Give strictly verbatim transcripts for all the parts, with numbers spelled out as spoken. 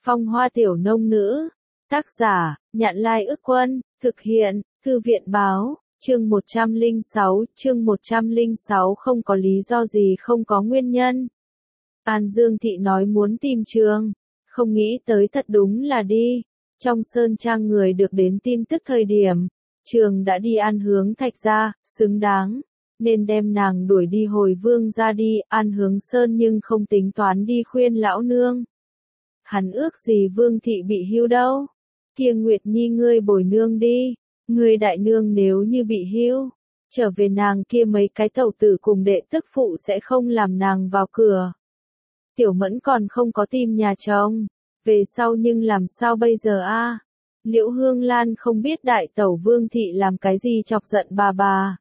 Phong hoa tiểu nông nữ. Tác giả, Nhạn Lai Ức Quân, thực hiện, Thư viện báo, chương một trăm lẻ sáu, chương một trăm lẻ sáu không có lý do gì không có nguyên nhân. An Dương Thị nói muốn tìm Trường, không nghĩ tới thật đúng là đi. Trong Sơn Trang người được đến tin tức thời điểm, Trường đã đi An Hướng Thạch ra, xứng đáng, nên đem nàng đuổi đi hồi vương ra đi, An Hướng Sơn nhưng không tính toán đi khuyên lão nương. Hắn ước gì Vương Thị bị hưu đâu. Kia Nguyệt Nhi ngươi bồi nương đi, ngươi đại nương nếu như bị hưu, trở về nàng kia mấy cái tẩu tử cùng đệ tức phụ sẽ không làm nàng vào cửa. Tiểu Mẫn còn không có tìm nhà chồng, về sau nhưng làm sao bây giờ a? Liễu Hương Lan không biết đại tẩu Vương Thị làm cái gì chọc giận bà bà.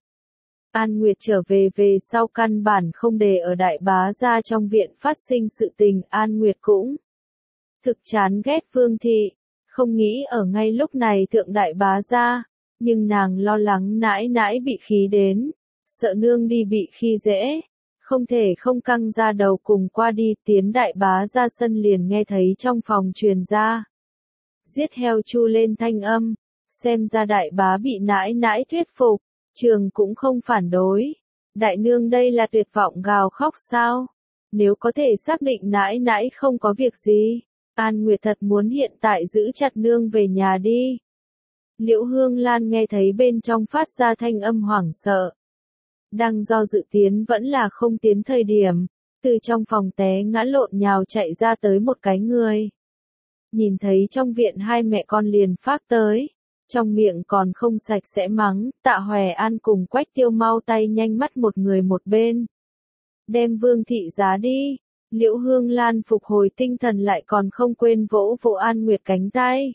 An Nguyệt trở về về sau căn bản không để ở đại bá gia trong viện phát sinh sự tình, An Nguyệt cũng thực chán ghét Vương Thị, không nghĩ ở ngay lúc này thượng đại bá gia, nhưng nàng lo lắng nãi nãi bị khí đến, sợ nương đi bị khi dễ, không thể không căng ra đầu cùng qua đi, tiến đại bá ra sân liền nghe thấy trong phòng truyền ra. Giết heo chu lên thanh âm, xem ra đại bá bị nãi nãi thuyết phục, Trường cũng không phản đối. Đại nương đây là tuyệt vọng gào khóc sao? Nếu có thể xác định nãi nãi không có việc gì, An Nguyệt thật muốn hiện tại giữ chặt nương về nhà đi. Liễu Hương Lan nghe thấy bên trong phát ra thanh âm hoảng sợ. Đang do dự tiến vẫn là không tiến thời điểm, từ trong phòng té ngã lộn nhào chạy ra tới một cái người. Nhìn thấy trong viện hai mẹ con liền phát tới, trong miệng còn không sạch sẽ mắng, Tạ Hòe An cùng Quách Tiêu mau tay nhanh mắt một người một bên. Đem Vương Thị giá đi. Liễu Hương Lan phục hồi tinh thần lại còn không quên vỗ vỗ An Nguyệt cánh tay.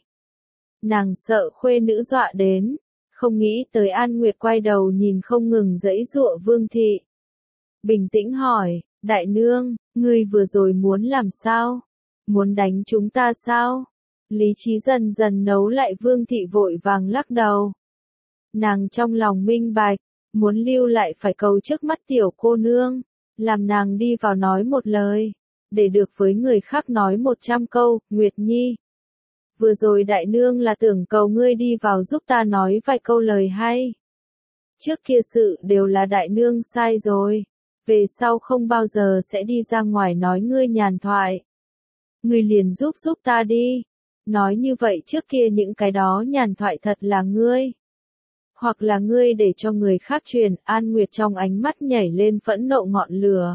Nàng sợ khuê nữ dọa đến, không nghĩ tới An Nguyệt quay đầu nhìn không ngừng giãy giụa Vương Thị. Bình tĩnh hỏi, đại nương, ngươi vừa rồi muốn làm sao? Muốn đánh chúng ta sao? Lý trí dần dần nấu lại Vương Thị vội vàng lắc đầu. Nàng trong lòng minh bạch, muốn lưu lại phải cầu trước mắt tiểu cô nương. Làm nàng đi vào nói một lời, để được với người khác nói một trăm câu, Nguyệt Nhi. Vừa rồi đại nương là tưởng cầu ngươi đi vào giúp ta nói vài câu lời hay. Trước kia sự đều là đại nương sai rồi, về sau không bao giờ sẽ đi ra ngoài nói ngươi nhàn thoại. Ngươi liền giúp giúp ta đi. Nói như vậy trước kia những cái đó nhàn thoại thật là ngươi. Hoặc là ngươi để cho người khác truyền, An Nguyệt trong ánh mắt nhảy lên phẫn nộ ngọn lửa.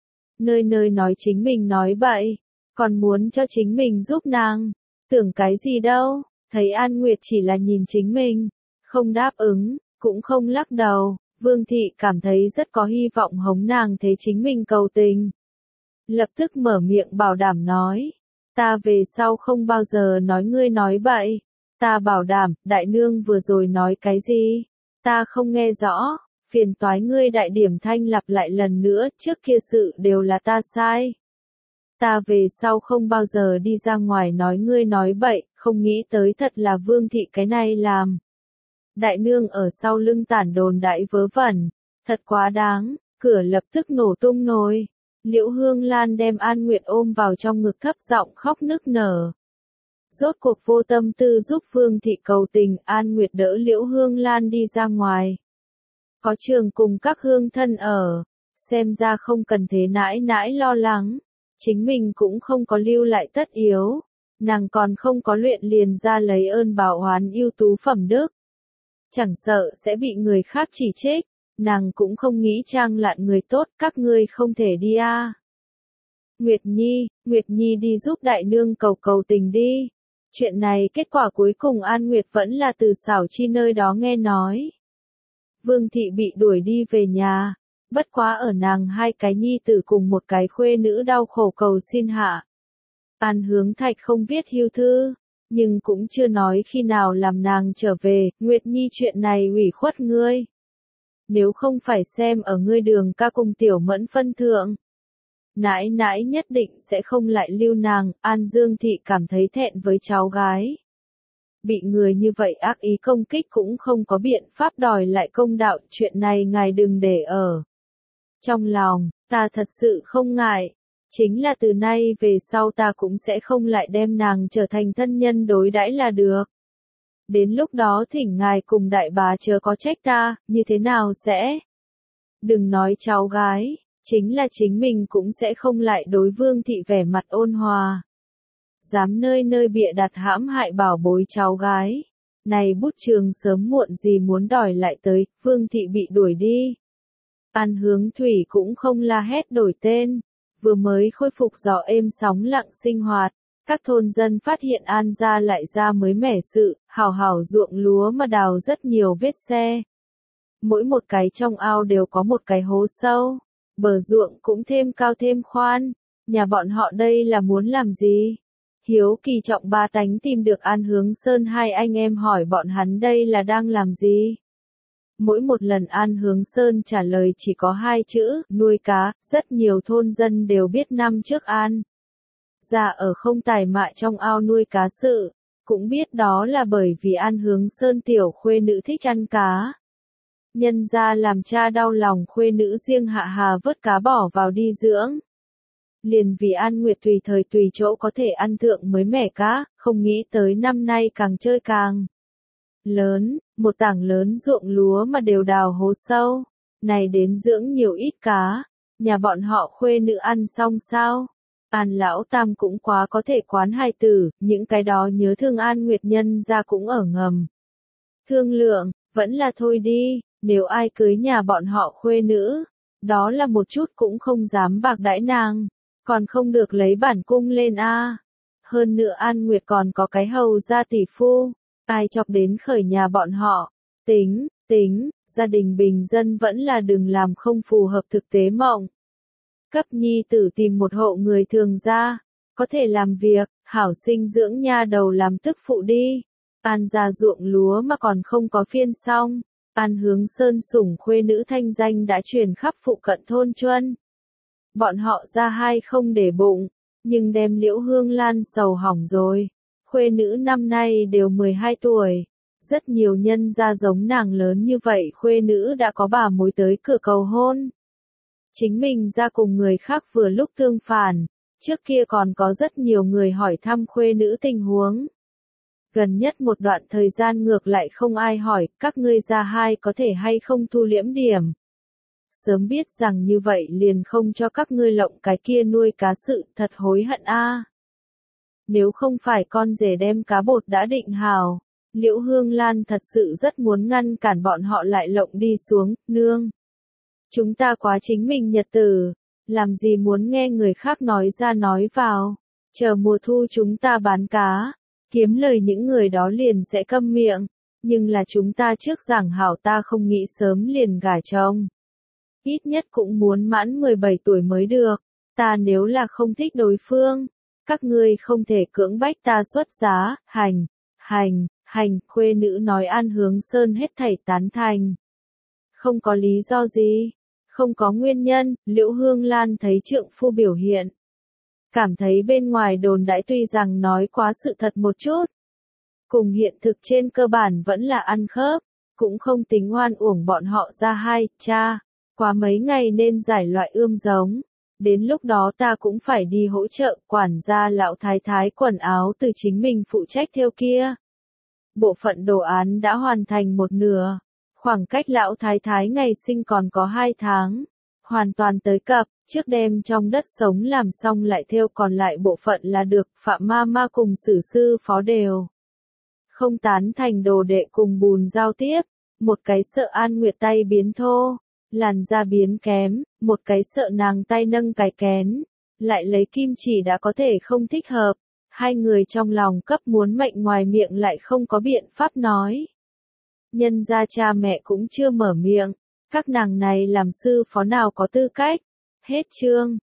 Nơi nơi nói chính mình nói bậy, còn muốn cho chính mình giúp nàng, tưởng cái gì đâu, thấy An Nguyệt chỉ là nhìn chính mình, không đáp ứng, cũng không lắc đầu, Vương Thị cảm thấy rất có hy vọng hống nàng thấy chính mình cầu tình. Lập tức mở miệng bảo đảm nói, ta về sau không bao giờ nói ngươi nói bậy. Ta bảo đảm, đại nương vừa rồi nói cái gì? Ta không nghe rõ, phiền toái ngươi đại điểm thanh lặp lại lần nữa, trước kia sự đều là ta sai. Ta về sau không bao giờ đi ra ngoài nói ngươi nói bậy, không nghĩ tới thật là Vương Thị cái này làm. Đại nương ở sau lưng tản đồn đại vớ vẩn, thật quá đáng, cửa lập tức nổ tung nồi. Liễu Hương Lan đem An Nguyệt ôm vào trong ngực thấp giọng khóc nức nở. Rốt cuộc vô tâm tư giúp Vương Thị cầu tình, An Nguyệt đỡ Liễu Hương Lan đi ra ngoài. Có Trường cùng các hương thân ở, xem ra không cần thế nãi nãi lo lắng, chính mình cũng không có lưu lại tất yếu, nàng còn không có luyện liền ra lấy ơn báo oán ưu tú phẩm đức. Chẳng sợ sẽ bị người khác chỉ trích, nàng cũng không nghĩ trang lạn người tốt, các ngươi không thể đi a. À. Nguyệt Nhi, Nguyệt Nhi đi giúp đại nương cầu cầu tình đi. Chuyện này kết quả cuối cùng An Nguyệt vẫn là từ xảo chi nơi đó nghe nói. Vương Thị bị đuổi đi về nhà, bất quá ở nàng hai cái nhi tử cùng một cái khuê nữ đau khổ cầu xin hạ. An Hướng Thạch không viết hưu thư, nhưng cũng chưa nói khi nào làm nàng trở về, Nguyệt Nhi chuyện này ủy khuất ngươi. Nếu không phải xem ở ngươi Đường ca cùng Tiểu Mẫn phân thượng, nãi nãi nhất định sẽ không lại lưu nàng. An Dương Thị cảm thấy thẹn với cháu gái. Bị người như vậy ác ý công kích cũng không có biện pháp đòi lại công đạo, chuyện này ngài đừng để ở trong lòng, ta thật sự không ngại. Chính là từ nay về sau ta cũng sẽ không lại đem nàng trở thành thân nhân đối đãi là được. Đến lúc đó thỉnh ngài cùng đại bá chớ có trách ta, như thế nào sẽ? Đừng nói cháu gái, chính là chính mình cũng sẽ không lại đối Vương thị vẻ mặt ôn hòa. Dám nơi nơi bịa đặt hãm hại bảo bối cháu gái. Này bút trường sớm muộn gì muốn đòi lại tới, Vương thị bị đuổi đi. An Hướng Thủy cũng không la hét đổi tên, vừa mới khôi phục gió êm sóng lặng sinh hoạt. Các thôn dân phát hiện An gia lại ra mới mẻ sự, hào hào ruộng lúa mà đào rất nhiều vết xe. Mỗi một cái trong ao đều có một cái hố sâu, bờ ruộng cũng thêm cao thêm khoan. Nhà bọn họ đây là muốn làm gì? Hiếu Kỳ Trọng ba tánh tìm được An Hướng Sơn hai anh em hỏi bọn hắn đây là đang làm gì? Mỗi một lần An Hướng Sơn trả lời chỉ có hai chữ, nuôi cá, rất nhiều thôn dân đều biết năm trước An gia ở không tài mại trong ao nuôi cá sự, cũng biết đó là bởi vì An Hướng Sơn tiểu khuê nữ thích ăn cá. Nhân gia làm cha đau lòng khuê nữ riêng hạ hà vớt cá bỏ vào đi dưỡng. Liền vì An Nguyệt tùy thời tùy chỗ có thể ăn thượng mới mẻ cá, không nghĩ tới năm nay càng chơi càng lớn, một tảng lớn ruộng lúa mà đều đào hố sâu, này đến dưỡng nhiều ít cá, nhà bọn họ khuê nữ ăn xong sao? An lão tam cũng quá có thể quán hài tử, những cái đó nhớ thương An Nguyệt nhân ra cũng ở ngầm. Thương lượng, vẫn là thôi đi, nếu ai cưới nhà bọn họ khuê nữ, đó là một chút cũng không dám bạc đãi nàng, còn không được lấy bản cung lên a. Hơn nữa An Nguyệt còn có cái hầu gia tỷ phu, ai chọc đến khởi nhà bọn họ, tính, tính, gia đình bình dân vẫn là đừng làm không phù hợp thực tế mộng. Cấp nhi tử tìm một hộ người thường ra, có thể làm việc, hảo sinh dưỡng nha đầu làm tức phụ đi. An gia ruộng lúa mà còn không có phiên xong, An Hướng Sơn sủng khuê nữ thanh danh đã truyền khắp phụ cận thôn Chuân. Bọn họ ra hai không để bụng, nhưng đem Liễu Hương Lan sầu hỏng rồi. Khuê nữ năm nay đều mười hai tuổi, rất nhiều nhân gia giống nàng lớn như vậy khuê nữ đã có bà mối tới cửa cầu hôn. Chính mình ra cùng người khác vừa lúc tương phản, trước kia còn có rất nhiều người hỏi thăm khuê nữ tình huống. Gần nhất một đoạn thời gian ngược lại không ai hỏi, các ngươi ra hai có thể hay không thu liễm điểm. Sớm biết rằng như vậy liền không cho các ngươi lộng cái kia nuôi cá sự, thật hối hận a. Nếu không phải con rể đem cá bột đã định hào, Liễu Hương Lan thật sự rất muốn ngăn cản bọn họ lại lộng đi xuống, nương. Chúng ta quá chính mình nhật tử, làm gì muốn nghe người khác nói ra nói vào, chờ mùa thu chúng ta bán cá, kiếm lời những người đó liền sẽ câm miệng, nhưng là chúng ta trước giảng hảo ta không nghĩ sớm liền gả chồng. Ít nhất cũng muốn mãn mười bảy tuổi mới được, ta nếu là không thích đối phương, các ngươi không thể cưỡng bách ta xuất giá, hành, hành, hành, khuê nữ nói An Hướng Sơn hết thảy tán thành. Không có lý do gì, không có nguyên nhân, Liễu Hương Lan thấy trượng phu biểu hiện. Cảm thấy bên ngoài đồn đãi tuy rằng nói quá sự thật một chút. Cùng hiện thực trên cơ bản vẫn là ăn khớp, cũng không tính oan uổng bọn họ ra hai, cha, quá mấy ngày nên giải loại ươm giống. Đến lúc đó ta cũng phải đi hỗ trợ quản gia lão thái thái quần áo từ chính mình phụ trách theo kia. Bộ phận đồ án đã hoàn thành một nửa. Khoảng cách lão thái thái ngày sinh còn có hai tháng. Hoàn toàn tới cập, trước đêm trong đất sống làm xong lại theo còn lại bộ phận là được. Phạm ma ma cùng sử sư phó đều không tán thành đồ đệ cùng bùn giao tiếp. Một cái sợ An Nguyệt tay biến thô, làn da biến kém, một cái sợ nàng tay nâng cái kén, lại lấy kim chỉ đã có thể không thích hợp. Hai người trong lòng cấp muốn mệnh ngoài miệng lại không có biện pháp nói. Nhân gia cha mẹ cũng chưa mở miệng, các nàng này làm sư phó nào có tư cách. Hết chương.